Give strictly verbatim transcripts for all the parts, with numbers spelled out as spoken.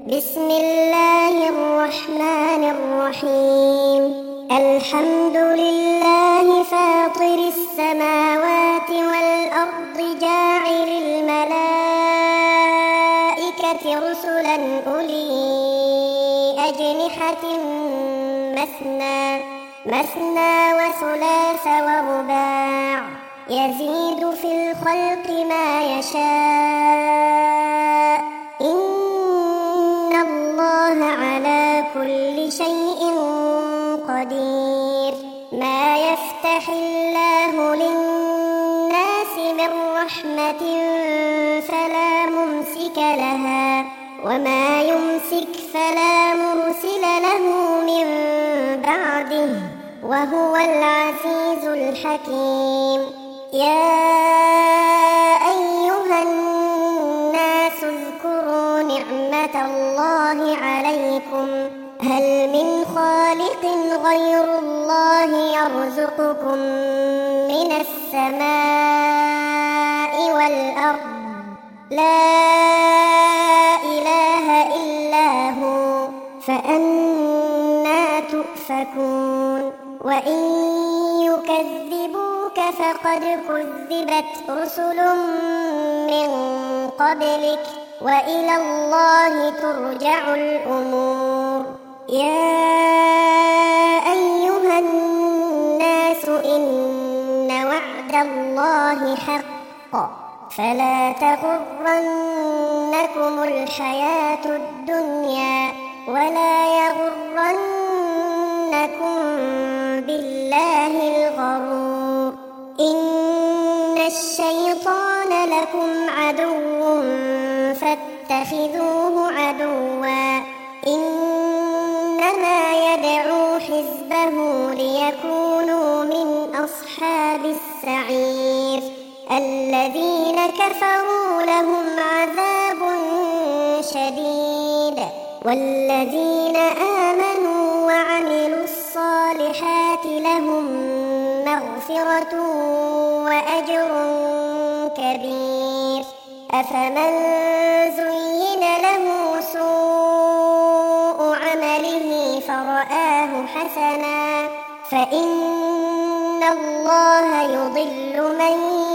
بسم الله الرحمن الرحيم. الحمد لله فاطر السماوات والأرض جاعل الملائكة رسلا أولي أجنحة مثنى مثنى وثلاث ورباع يزيد في الخلق ما يشاء إن الله على كل شيء قدير. ما يفتح الله للناس من رحمة فلا ممسك لها وما يمسك فلا مرسل له من بعده وهو العزيز الحكيم. يا أيها الناس اذكروا نعمة الله عليكم هل من خالق غير الله يرزقكم من السماء والأرض لا إله إلا هو فأنى تؤفكون. وإن يكذبوك فقد كذبت رسل من قبلك وإلى الله ترجع الأمور. يا أيها الناس إن وعد الله حق فلا تغرنكم الحياة الدنيا ولا يغرنكم بالله الغرور. إن الشيطان لكم عدو فاتخذوه عدوا إنما يدعو حزبه ليكونوا من أصحاب السعير. الذين كفروا لهم عذاب شديد والذين آمنوا وعملوا الصالحات لهم مغفرة وأجر كبير. أفمن زين له سوء عمله فرآه حسنا فإن الله يضل من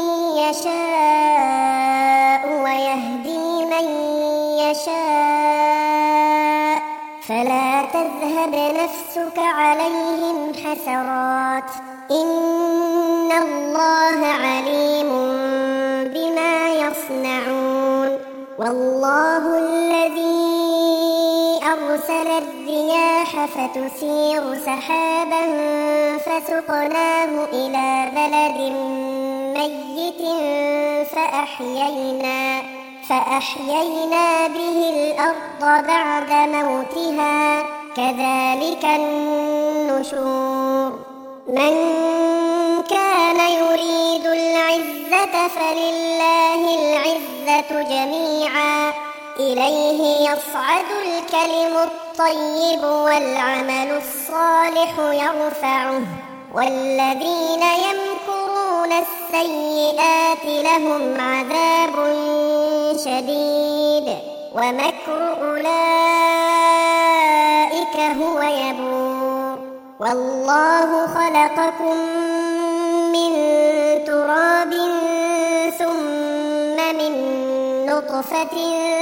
يشاء ويهدي من يشاء فلا تذهب نفسك عليهم حسرات إن الله عليم بما يصنعون. والله الذي أرسل الرياح فتثير سحابا فسقناه إلى بلد ميت فأحيينا فأحيينا به الأرض بعد موتها كذلك النشور. من كان يريد العزة فلله العزة جميعا إليه يصعد الكلم الطيب والعمل الصالح يرفعه والذين يمكرون السيئات لهم عذاب شديد ومكر أولئك هو يبور. والله خلقكم من تراب ثم من نطفة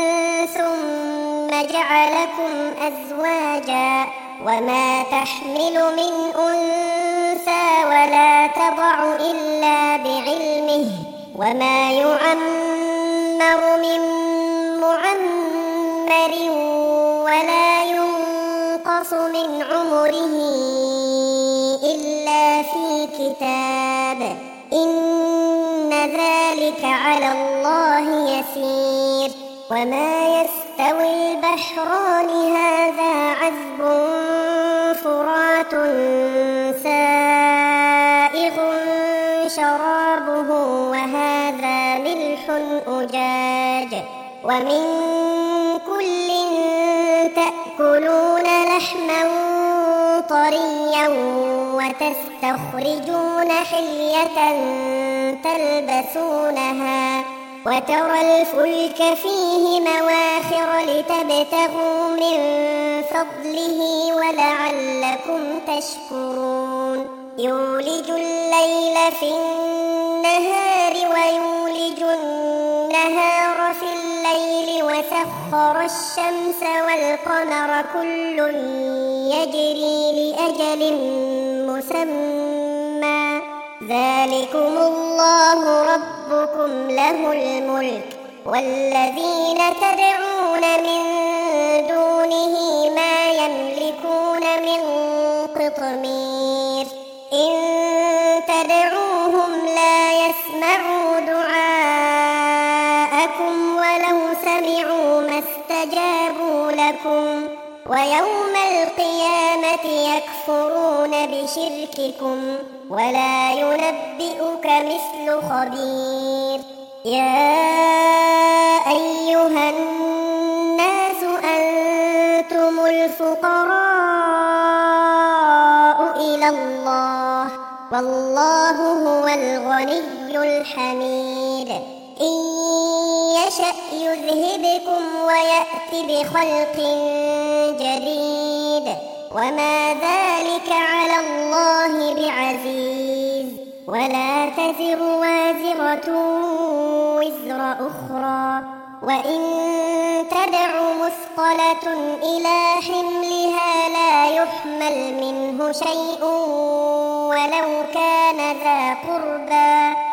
ثم جعلكم أزواجا وما تحمل من أنثى ولا تضع إلا بعلمه وما يعمر من معمر ولا ينقص من عمره إلا في كتاب إن ذلك على الله يسير. وما يستوي البحران هذا عذب فرات سائغ شرابه وهذا ملح أجاج ومن كل تأكلون لحما طريا وتستخرجون حلية تلبسونها وترى الفلك فيه مواخر لتبتغوا من فضله ولعلكم تشكرون يولج الليل في النهار ويولج النهار في الليل وسخر الشمس والقمر كل يجري لأجل مسمى ذلكم الله ربكم له الملك والذين تدعون من دونه ما يملكون من قطمير إن تدعوهم لا يسمعوا دعاءكم ولو سمعوا ما استجابوا لكم ويوم القيامة يكفرون بشرككم ولا ينبئك مثل خبير يا أيها الناس أنتم الفقراء إلى الله والله هو الغني الحميد إن يشأ يذهبكم ويأت بخلق جديد وما ذلك على الله بعزيز ولا تزر وازرة وزر أخرى وإن تدع مثقلة إلى حملها لا يحمل منه شيء ولو كان ذا قربى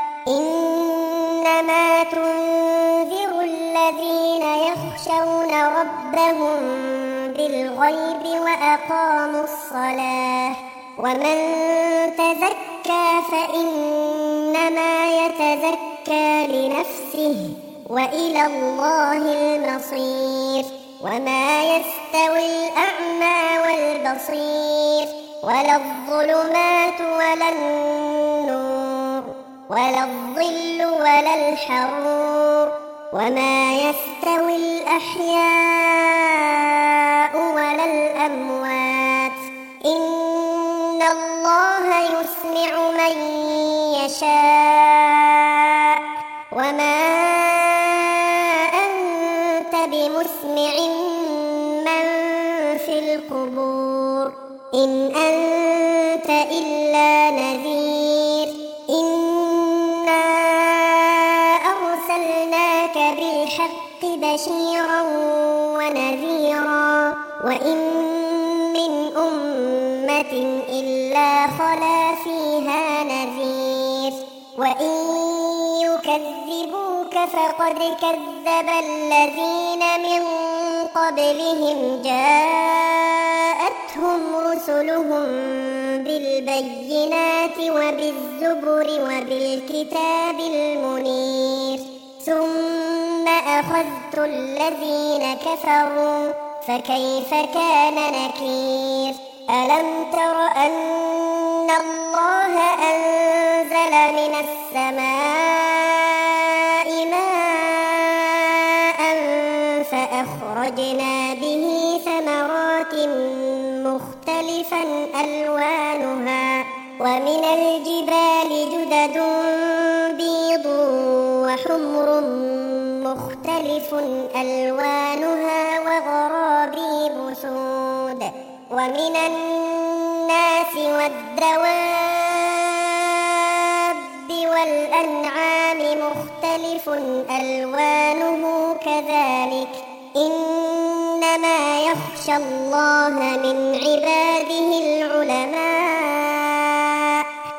إنما تنذر الذين يخشون ربهم بالغيب وأقاموا الصلاة ومن تزكى فإنما يتزكى لنفسه وإلى الله المصير وما يستوي الأعمى والبصير ولا الظلمات ولا النور ولا الظل ولا الحرور وما يستوي الأحياء ولا الأموات إن الله يسمع من يشاء وما أنت بمسمع من في القبور إن أنت إلا نذير إنا أرسلناك بالحق بشيرا ونذيرا وإن من أمة إلا خلا فيها نذير وإن يكذبوك فقد كذب الذين من قبلهم جاءتهم رسلهم بالبينات وبالزبر وبالكتاب المنير ثم أخذت الذين كفروا فكيف كان نكير ألم تر أن الله أنزل من السماء ماء فأخرجنا به ثمرات مختلفا ألوانها ومن الجبال جدد بيض وحمر مختلف ألوانها وغرابيب سود ومن الناس والدواب والأنعام مختلف ألوانه كذلك إنما يخشى الله من عباده العلماء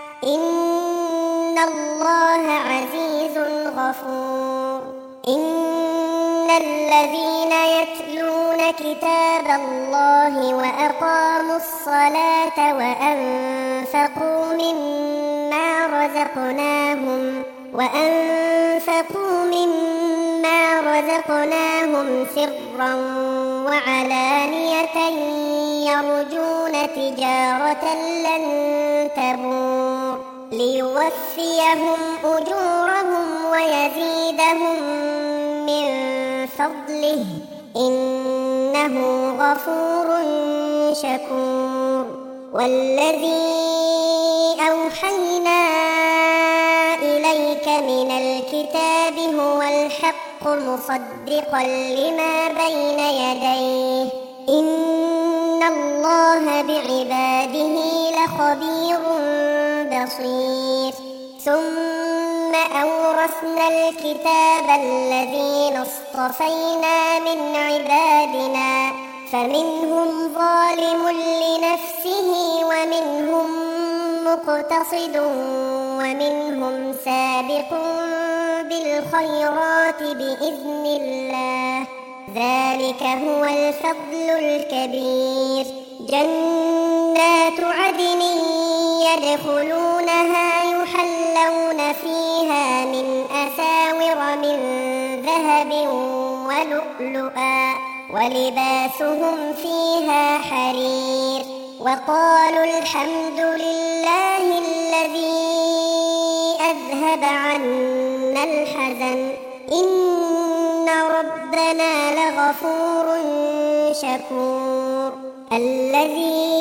إن الله عزيز غفور إن الذين يتلون كتاب الله وأقاموا الصلاة وأنفقوا مما رزقناهم وأنفقوا مما رزقناهم سرا وعلانية يرجون تجارة لن تبور ليوفيهم أجورهم ويزيدهم من فضله إنه غفور شكور والذي أوحينا إليك من الكتاب هو الحق مصدقا لما بين يديه إن الله بعباده لخبير بصير ثم أورثنا الكتاب الذين اصطفينا من عبادنا فمنهم ظالم لنفسه ومنهم مقتصد ومنهم سابق بالخيرات بإذن الله ذلك هو الفضل الكبير جنات عدن يدخلونها يحلون فيها من أساور من ذهب ولؤلؤا ولباسهم فيها حرير وقالوا الحمد لله الذي أذهب عنا الحزن إن ربنا لغفور شكور الذي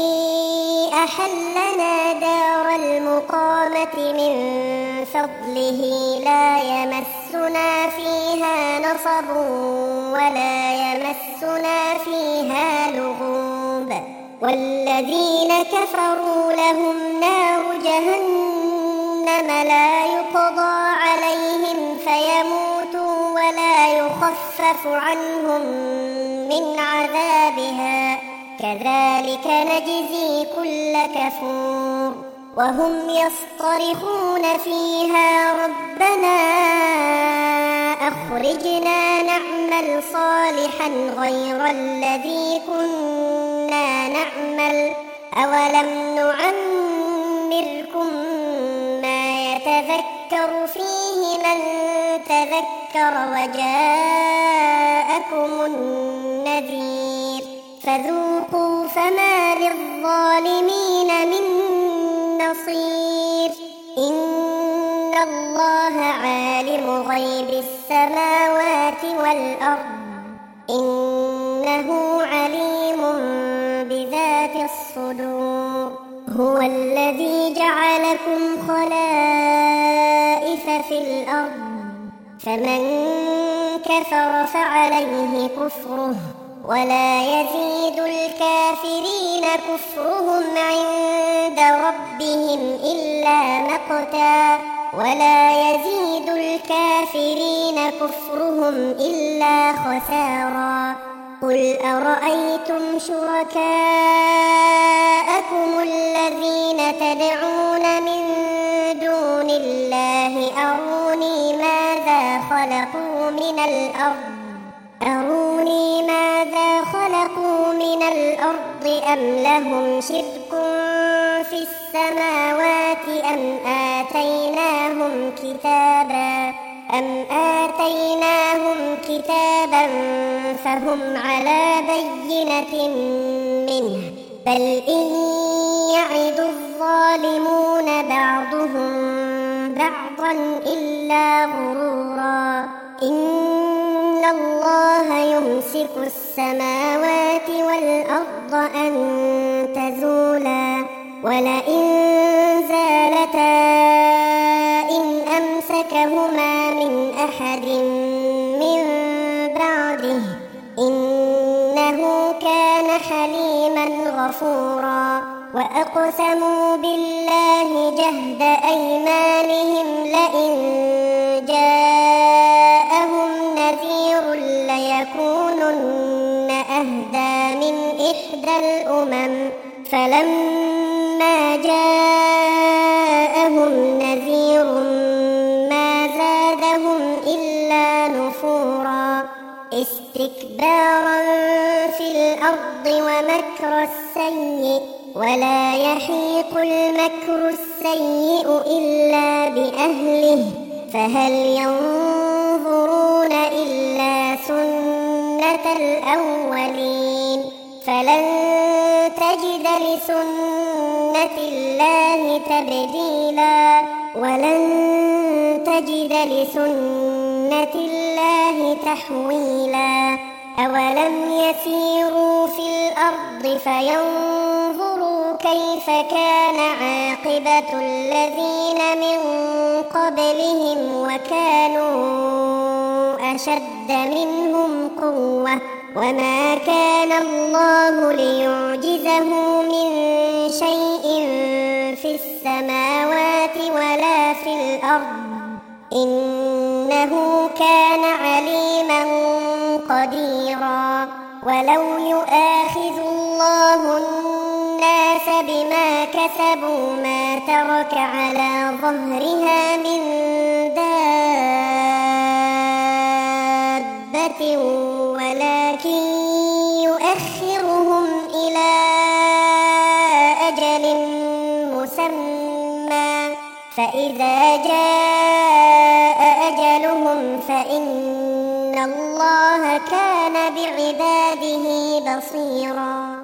أحلنا دار المقامة من فضله لا يمسنا فيها نصب ولا يمسنا فيها لغوب والذين كفروا لهم نار جهنم لا يقضى عليهم فيموتوا ولا يخفف عنهم من عذابها كذلك نجزي كل كفور وهم يصطرخون فيها ربنا أخرجنا نعمل صالحا غير الذي كنا نعمل أولم نعمركم ما يتذكر فيه من تذكر وجاءكم النذير فذوقوا فما للظالمين من نصير إن الله عالم غيب السماوات والأرض إنه عليم بذات الصدور هو الذي جعلكم خلائف في الأرض فمن كفر فعليه كفره ولا يزيد الكافرين كفرهم عند ربهم إلا مقتا ولا يزيد الكافرين كفرهم إلا خسارا قل أرأيتم شركاءكم الذين تدعون من دون الله أروني ماذا خلقوا من الأرض أروني ماذا خلقوا من الأرض أم لهم شرك في السماوات أم آتيناهم كتابا أم آتيناهم كتابا فهم على بينة منه بل إن يعد الظالمون بعضهم بعضا إلا غرورا إن الله يمسك السماوات والأرض أن تزولا ولئن زالتا إن أمسكهما من أحد من بعده إنه كان حليما غفورا وأقسموا بالله جهد أيمانهم لئن جاءهم نذير ليكونن أهدى من إحدى الأمم فلما جاءهم نذير ما زادهم إلا نفورا استكبارا في الأرض ومكر السيء ولا يحيق المكر السيء إلا بأهله فهل ينظرون إلا سنة الأولين فلن تجد لسنة الله تبديلا ولن تجد لسنة الله تحويلا أولم يسيروا في الأرض فينظروا كيف كان عاقبة الذين من قبلهم وكانوا أشد منهم قوة وما كان الله ليعجزه من شيء في السماوات ولا في الأرض إنه كان عليما قديرا. ولو يؤاخذ الله الناس بما كسبوا ما ترك على ظهرها من دابة ولكن يؤخرهم إلى أجل مسمى فإذا جاء أجلهم فإن الله كان بعباده بصيرا.